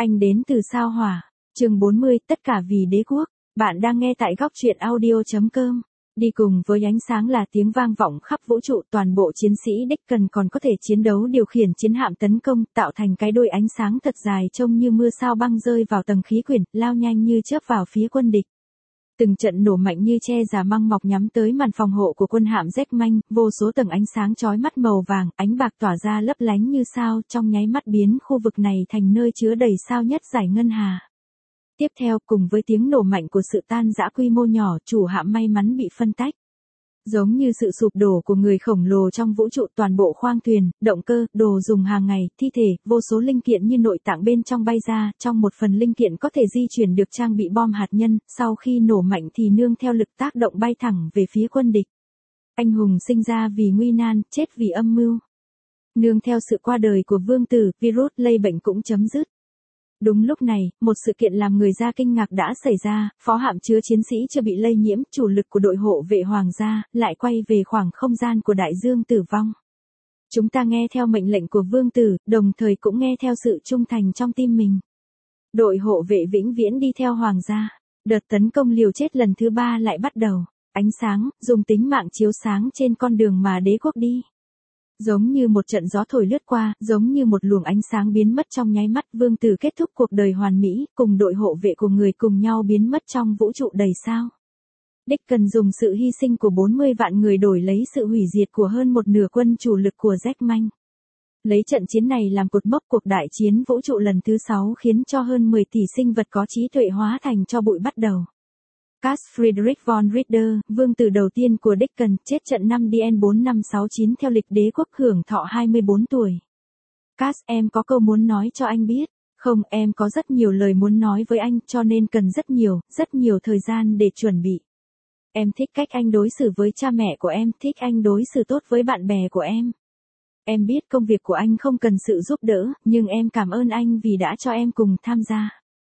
Anh đến từ sao Hỏa. Chương 40, tất cả vì đế quốc. Bạn đang nghe tại góc truyện audio.com. Đi cùng với ánh sáng là tiếng vang vọng khắp vũ trụ, toàn bộ chiến sĩ Deacon còn có thể chiến đấu điều khiển chiến hạm tấn công, tạo thành cái đuôi ánh sáng thật dài trông như mưa sao băng rơi vào tầng khí quyển, lao nhanh như chớp vào phía quân địch. Từng trận nổ mạnh như che giả măng mọc nhắm tới màn phòng hộ của quân hạm Jackman, vô số tầng ánh sáng chói mắt màu vàng, ánh bạc tỏa ra lấp lánh như sao, trong nháy mắt biến khu vực này thành nơi chứa đầy sao nhất giải ngân hà. Tiếp theo, cùng với tiếng nổ mạnh của sự tan rã quy mô nhỏ, chủ hạm may mắn bị phân tách. Giống như sự sụp đổ của người khổng lồ trong vũ trụ, toàn bộ khoang thuyền, động cơ, đồ dùng hàng ngày, thi thể, vô số linh kiện như nội tạng bên trong bay ra, trong một phần linh kiện có thể di chuyển được trang bị bom hạt nhân, sau khi nổ mạnh thì nương theo lực tác động bay thẳng về phía quân địch. Anh hùng sinh ra vì nguy nan, chết vì âm mưu. Nương theo sự qua đời của vương tử, virus lây bệnh cũng chấm dứt. Đúng lúc này, một sự kiện làm người ta kinh ngạc đã xảy ra, phó hạm chứa chiến sĩ chưa bị lây nhiễm, chủ lực của đội hộ vệ hoàng gia, lại quay về khoảng không gian của đại dương tử vong. Chúng ta nghe theo mệnh lệnh của vương tử, đồng thời cũng nghe theo sự trung thành trong tim mình. Đội hộ vệ vĩnh viễn đi theo hoàng gia. Đợt tấn công liều chết lần thứ 3 lại bắt đầu. Ánh sáng, dùng tính mạng chiếu sáng trên con đường mà đế quốc đi. Giống như một trận gió thổi lướt qua, giống như một luồng ánh sáng biến mất trong nháy mắt, vương tử kết thúc cuộc đời hoàn mỹ, cùng đội hộ vệ của người cùng nhau biến mất trong vũ trụ đầy sao. Deacon dùng sự hy sinh của 40 vạn người đổi lấy sự hủy diệt của hơn một nửa quân chủ lực của Jackman. Lấy trận chiến này làm cột mốc, cuộc đại chiến vũ trụ lần thứ 6 khiến cho hơn 10 tỷ sinh vật có trí tuệ hóa thành tro bụi bắt đầu. Cass Friedrich von Ritter, vương tử đầu tiên của Deacon, chết trận năm DN 4569 theo lịch đế quốc, hưởng thọ 24 tuổi. Cass, em có câu muốn nói cho anh biết. Không, em có rất nhiều lời muốn nói với anh, cho nên cần rất nhiều thời gian để chuẩn bị. Em thích cách anh đối xử với cha mẹ của em, thích anh đối xử tốt với bạn bè của em. Em biết công việc của anh không cần sự giúp đỡ, nhưng em cảm ơn anh vì đã cho em cùng tham gia.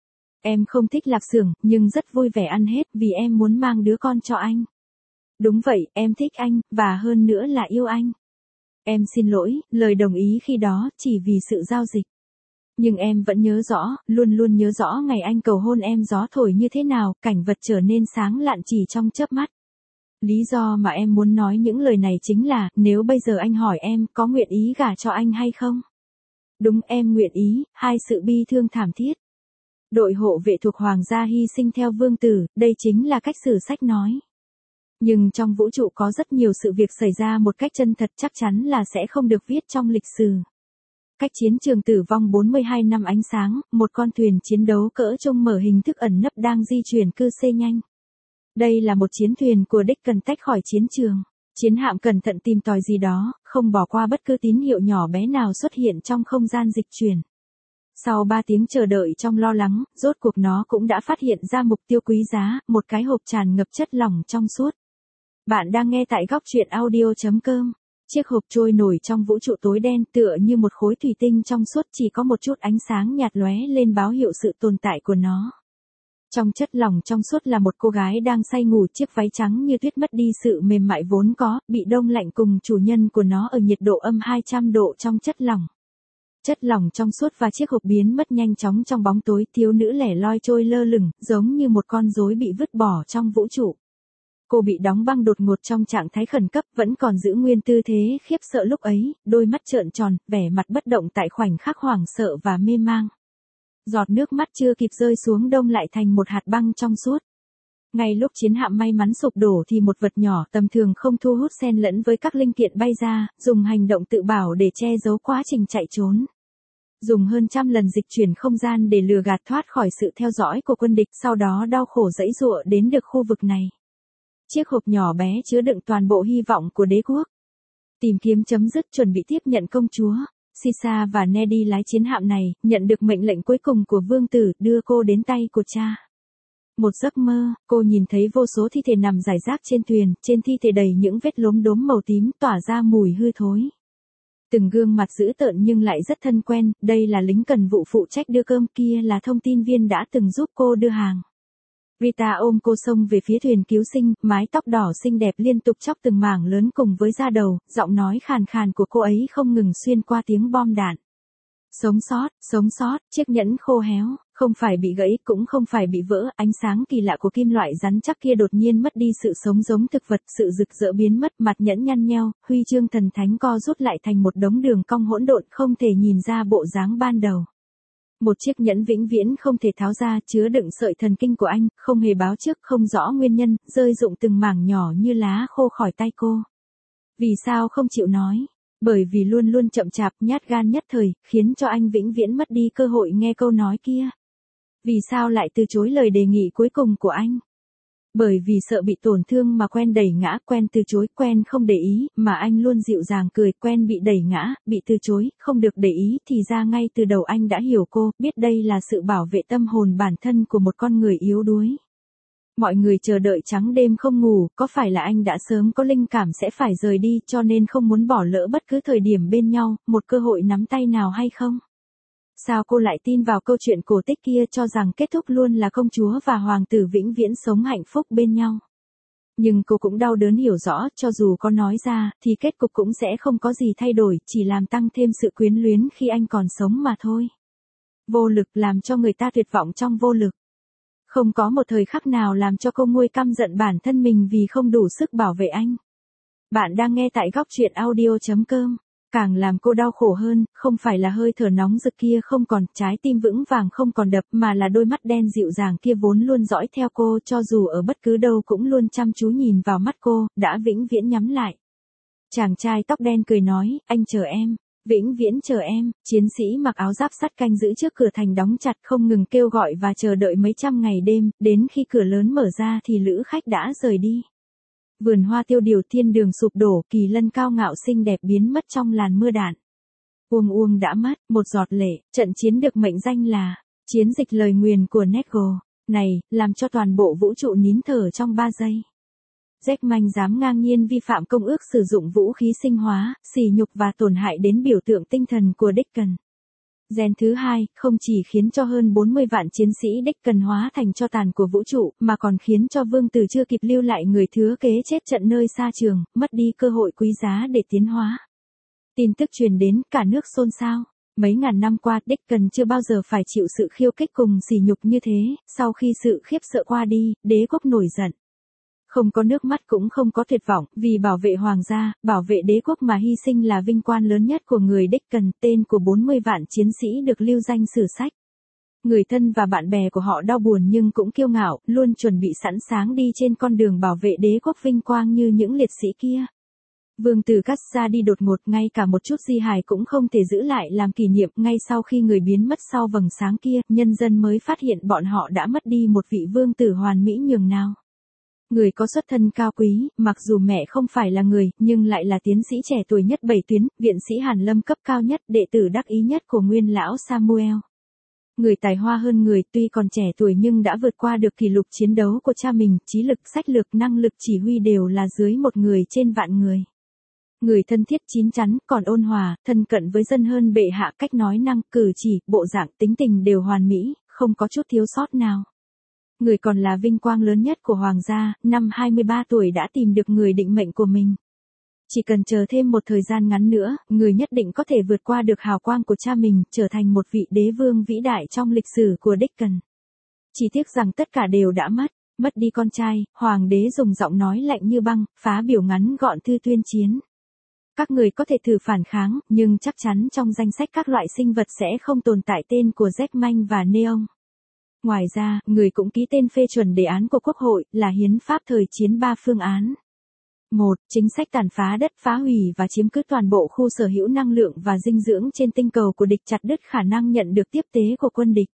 Em không thích lạp xưởng, nhưng rất vui vẻ ăn hết vì em muốn mang đứa con cho anh. Đúng vậy, em thích anh, và hơn nữa là yêu anh. Em xin lỗi, lời đồng ý khi đó chỉ vì sự giao dịch. Nhưng em vẫn nhớ rõ, luôn luôn nhớ rõ ngày anh cầu hôn em, gió thổi như thế nào, cảnh vật trở nên sáng lạn chỉ trong chớp mắt. Lý do mà em muốn nói những lời này chính là, nếu bây giờ anh hỏi em có nguyện ý gả cho anh hay không? Đúng, em nguyện ý. Hai sự bi thương thảm thiết. Đội hộ vệ thuộc hoàng gia hy sinh theo vương tử, đây chính là cách sử sách nói. Nhưng trong vũ trụ có rất nhiều sự việc xảy ra một cách chân thật, chắc chắn là sẽ không được viết trong lịch sử. Cách chiến trường tử vong 42 năm ánh sáng, một con thuyền chiến đấu cỡ trung mở hình thức ẩn nấp đang di chuyển cư xê nhanh. Đây là một chiến thuyền của Deacon tách khỏi chiến trường. Chiến hạm cẩn thận tìm tòi gì đó, không bỏ qua bất cứ tín hiệu nhỏ bé nào xuất hiện trong không gian dịch chuyển. Sau 3 tiếng chờ đợi trong lo lắng, rốt cuộc nó cũng đã phát hiện ra mục tiêu quý giá, một cái hộp tràn ngập chất lỏng trong suốt. Bạn đang nghe tại góc truyện audio.com. Chiếc hộp trôi nổi trong vũ trụ tối đen, tựa như một khối thủy tinh trong suốt, chỉ có một chút ánh sáng nhạt lóe lên báo hiệu sự tồn tại của nó. Trong chất lỏng trong suốt là một cô gái đang say ngủ, chiếc váy trắng như tuyết mất đi sự mềm mại vốn có, bị đông lạnh cùng chủ nhân của nó ở nhiệt độ âm 200 độ trong chất lỏng. Chất lỏng trong suốt và chiếc hộp biến mất nhanh chóng trong bóng tối, thiếu nữ lẻ loi trôi lơ lửng, giống như một con rối bị vứt bỏ trong vũ trụ. Cô bị đóng băng đột ngột trong trạng thái khẩn cấp, vẫn còn giữ nguyên tư thế khiếp sợ lúc ấy, đôi mắt trợn tròn, vẻ mặt bất động tại khoảnh khắc hoảng sợ và mê mang. Giọt nước mắt chưa kịp rơi xuống đông lại thành một hạt băng trong suốt. Ngay lúc chiến hạm may mắn sụp đổ thì một vật nhỏ tầm thường không thu hút xen lẫn với các linh kiện bay ra, dùng hành động tự bảo để che giấu quá trình chạy trốn. Dùng hơn 100 lần dịch chuyển không gian để lừa gạt thoát khỏi sự theo dõi của quân địch, sau đó đau khổ giãy giụa đến được khu vực này. Chiếc hộp nhỏ bé chứa đựng toàn bộ hy vọng của đế quốc. Tìm kiếm chấm dứt, chuẩn bị tiếp nhận công chúa. Sisa và Neddy lái chiến hạm này, nhận được mệnh lệnh cuối cùng của vương tử, đưa cô đến tay của cha. Một giấc mơ, cô nhìn thấy vô số thi thể nằm rải rác trên thuyền, trên thi thể đầy những vết lốm đốm màu tím tỏa ra mùi hư thối. Từng gương mặt dữ tợn nhưng lại rất thân quen, đây là lính cần vụ phụ trách đưa cơm, kia là thông tin viên đã từng giúp cô đưa hàng. Rita ôm cô xông về phía thuyền cứu sinh, mái tóc đỏ xinh đẹp liên tục chóc từng mảng lớn cùng với da đầu, giọng nói khàn khàn của cô ấy không ngừng xuyên qua tiếng bom đạn. Sống sót, chiếc nhẫn khô héo, không phải bị gãy cũng không phải bị vỡ, ánh sáng kỳ lạ của kim loại rắn chắc kia đột nhiên mất đi sự sống giống thực vật, sự rực rỡ biến mất, mặt nhẫn nhăn nheo, huy chương thần thánh co rút lại thành một đống đường cong hỗn độn không thể nhìn ra bộ dáng ban đầu. Một chiếc nhẫn vĩnh viễn không thể tháo ra, chứa đựng sợi thần kinh của anh, không hề báo trước, không rõ nguyên nhân, rơi rụng từng mảng nhỏ như lá khô khỏi tay cô. Vì sao không chịu nói? Bởi vì luôn luôn chậm chạp, nhát gan nhất thời, khiến cho anh vĩnh viễn mất đi cơ hội nghe câu nói kia. Vì sao lại từ chối lời đề nghị cuối cùng của anh? Bởi vì sợ bị tổn thương mà quen đẩy ngã, quen từ chối, quen không để ý, mà anh luôn dịu dàng cười, quen bị đẩy ngã, bị từ chối, không được để ý, thì ra ngay từ đầu anh đã hiểu cô, biết đây là sự bảo vệ tâm hồn bản thân của một con người yếu đuối. Mọi người chờ đợi trắng đêm không ngủ, có phải là anh đã sớm có linh cảm sẽ phải rời đi cho nên không muốn bỏ lỡ bất cứ thời điểm bên nhau, một cơ hội nắm tay nào hay không? Sao cô lại tin vào câu chuyện cổ tích kia cho rằng kết thúc luôn là công chúa và hoàng tử vĩnh viễn sống hạnh phúc bên nhau? Nhưng cô cũng đau đớn hiểu rõ, cho dù có nói ra, thì kết cục cũng sẽ không có gì thay đổi, chỉ làm tăng thêm sự quyến luyến khi anh còn sống mà thôi. Vô lực làm cho người ta tuyệt vọng trong vô lực. Không có một thời khắc nào làm cho cô nguôi căm giận bản thân mình vì không đủ sức bảo vệ anh. Bạn đang nghe tại góc truyện audio.com. Càng làm cô đau khổ hơn, không phải là hơi thở nóng rực kia không còn, trái tim vững vàng không còn đập, mà là đôi mắt đen dịu dàng kia vốn luôn dõi theo cô, cho dù ở bất cứ đâu cũng luôn chăm chú nhìn vào mắt cô, đã vĩnh viễn nhắm lại. Chàng trai tóc đen cười nói, anh chờ em. Vĩnh viễn chờ em, chiến sĩ mặc áo giáp sắt canh giữ trước cửa thành đóng chặt không ngừng kêu gọi và chờ đợi mấy trăm ngày đêm, đến khi cửa lớn mở ra thì lữ khách đã rời đi. Vườn hoa tiêu điều thiên đường sụp đổ, kỳ lân cao ngạo xinh đẹp biến mất trong làn mưa đạn. Uông đã mất, một giọt lệ, trận chiến được mệnh danh là chiến dịch lời nguyền của Negro, này, làm cho toàn bộ vũ trụ nín thở trong 3 giây. Jack Manh dám ngang nhiên vi phạm công ước sử dụng vũ khí sinh hóa, sỉ nhục và tổn hại đến biểu tượng tinh thần của Deacon. Gen thứ 2, không chỉ khiến cho hơn 40 vạn chiến sĩ Deacon hóa thành tro tàn của vũ trụ, mà còn khiến cho vương tử chưa kịp lưu lại người thừa kế chết trận nơi xa trường, mất đi cơ hội quý giá để tiến hóa. Tin tức truyền đến, cả nước xôn xao. Mấy ngàn năm qua, Deacon chưa bao giờ phải chịu sự khiêu khích cùng sỉ nhục như thế, sau khi sự khiếp sợ qua đi, đế quốc nổi giận. Không có nước mắt cũng không có tuyệt vọng, vì bảo vệ hoàng gia, bảo vệ đế quốc mà hy sinh là vinh quang lớn nhất của người Deacon, tên của 40 vạn chiến sĩ được lưu danh sử sách. Người thân và bạn bè của họ đau buồn nhưng cũng kiêu ngạo, luôn chuẩn bị sẵn sàng đi trên con đường bảo vệ đế quốc vinh quang như những liệt sĩ kia. Vương tử cắt ra đi đột ngột, ngay cả một chút di hài cũng không thể giữ lại làm kỷ niệm, ngay sau khi người biến mất sau vầng sáng kia, nhân dân mới phát hiện bọn họ đã mất đi một vị vương tử hoàn mỹ nhường nào. Người có xuất thân cao quý, mặc dù mẹ không phải là người, nhưng lại là tiến sĩ trẻ tuổi nhất 7 tuyến, viện sĩ hàn lâm cấp cao nhất, đệ tử đắc ý nhất của nguyên lão Samuel. Người tài hoa hơn người, tuy còn trẻ tuổi nhưng đã vượt qua được kỷ lục chiến đấu của cha mình, trí lực, sách lược, năng lực chỉ huy đều là dưới một người trên vạn người. Người thân thiết chín chắn, còn ôn hòa, thân cận với dân hơn bệ hạ, cách nói năng, cử chỉ, bộ dạng, tính tình đều hoàn mỹ, không có chút thiếu sót nào. Người còn là vinh quang lớn nhất của hoàng gia, năm 23 tuổi đã tìm được người định mệnh của mình. Chỉ cần chờ thêm một thời gian ngắn nữa, người nhất định có thể vượt qua được hào quang của cha mình, trở thành một vị đế vương vĩ đại trong lịch sử của Deacon. Chỉ tiếc rằng tất cả đều đã mất đi con trai, hoàng đế dùng giọng nói lạnh như băng, phá biểu ngắn gọn thư tuyên chiến. Các người có thể thử phản kháng, nhưng chắc chắn trong danh sách các loại sinh vật sẽ không tồn tại tên của Jack Manh và Neon. Ngoài ra, người cũng ký tên phê chuẩn đề án của Quốc hội, là hiến pháp thời chiến 3 phương án. 1. Chính sách tàn phá đất, phá hủy và chiếm cứ toàn bộ khu sở hữu năng lượng và dinh dưỡng trên tinh cầu của địch, chặt đứt khả năng nhận được tiếp tế của quân địch.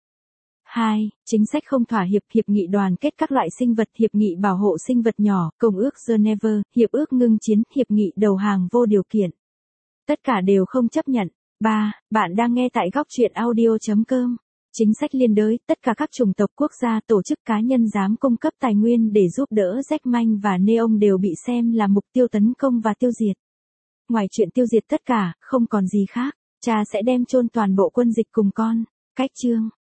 2. Chính sách không thỏa hiệp, hiệp nghị đoàn kết các loại sinh vật, hiệp nghị bảo hộ sinh vật nhỏ, công ước Geneva, hiệp ước ngưng chiến, hiệp nghị đầu hàng vô điều kiện. Tất cả đều không chấp nhận. 3. Bạn đang nghe tại góc truyện audio.com. Chính sách liên đới, tất cả các chủng tộc, quốc gia, tổ chức, cá nhân dám cung cấp tài nguyên để giúp đỡ Jack Manh và Neon đều bị xem là mục tiêu tấn công và tiêu diệt. Ngoài chuyện tiêu diệt tất cả, không còn gì khác, cha sẽ đem chôn toàn bộ quân dịch cùng con. Cách chương